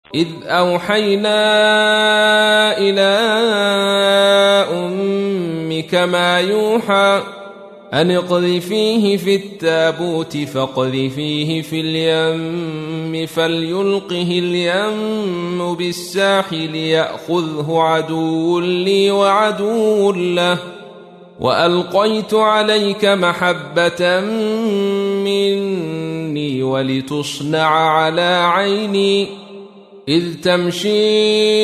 إذ أوحينا إلى أمك ما يوحى أن اقذفيه في التابوت فاقذفيه في اليم فليلقه اليم بالساحل يأخذه عدو لي وعدو له وألقيت عليك محبة مني ولتصنع على عيني إذ تمشي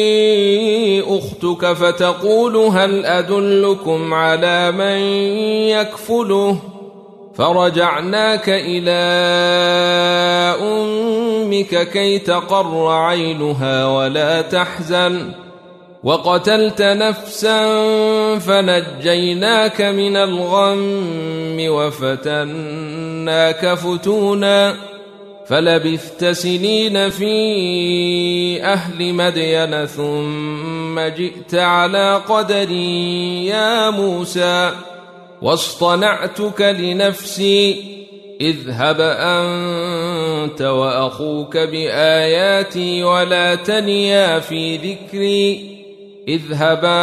أختك فتقول هل أدلكم على من يكفله فرجعناك إلى أمك كي تقر عينها ولا تحزن وقتلت نفسا فنجيناك من الغم وفتناك فتونا فلبثت سنين في أهل مدين ثم جئت على قدري يا موسى واصطنعتك لنفسي اذهب أنت وأخوك بآياتي ولا تنيا في ذكري اذهبا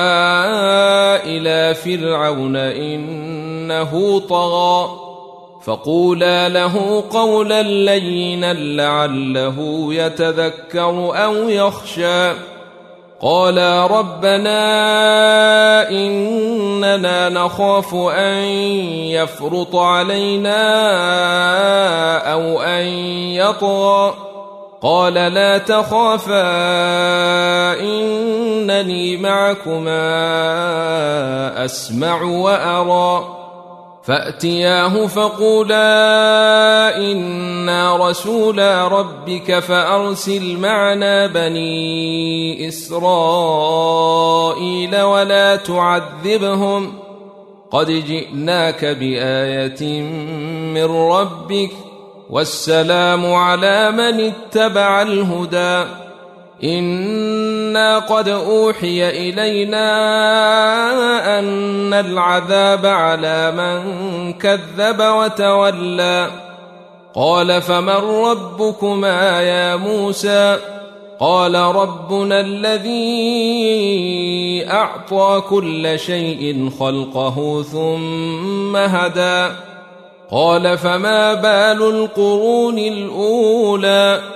إلى فرعون إنه طغى فقولا له قولا لينا لعله يتذكر أو يخشى قالا ربنا إننا نخاف أن يفرط علينا أو أن يطغى قال لا تخافا إنني معكما أسمع وأرى فأتياه فقولا إنا رسولا ربك فأرسل معنا بني إسرائيل ولا تعذبهم قد جئناك بآية من ربك والسلام على من اتبع الهدى إنا قد أوحي إلينا أن العذاب على من كذب وتولى قال فمن ربكما يا موسى قال ربنا الذي أعطى كل شيء خلقه ثم هدى قال فما بال القرون الأولى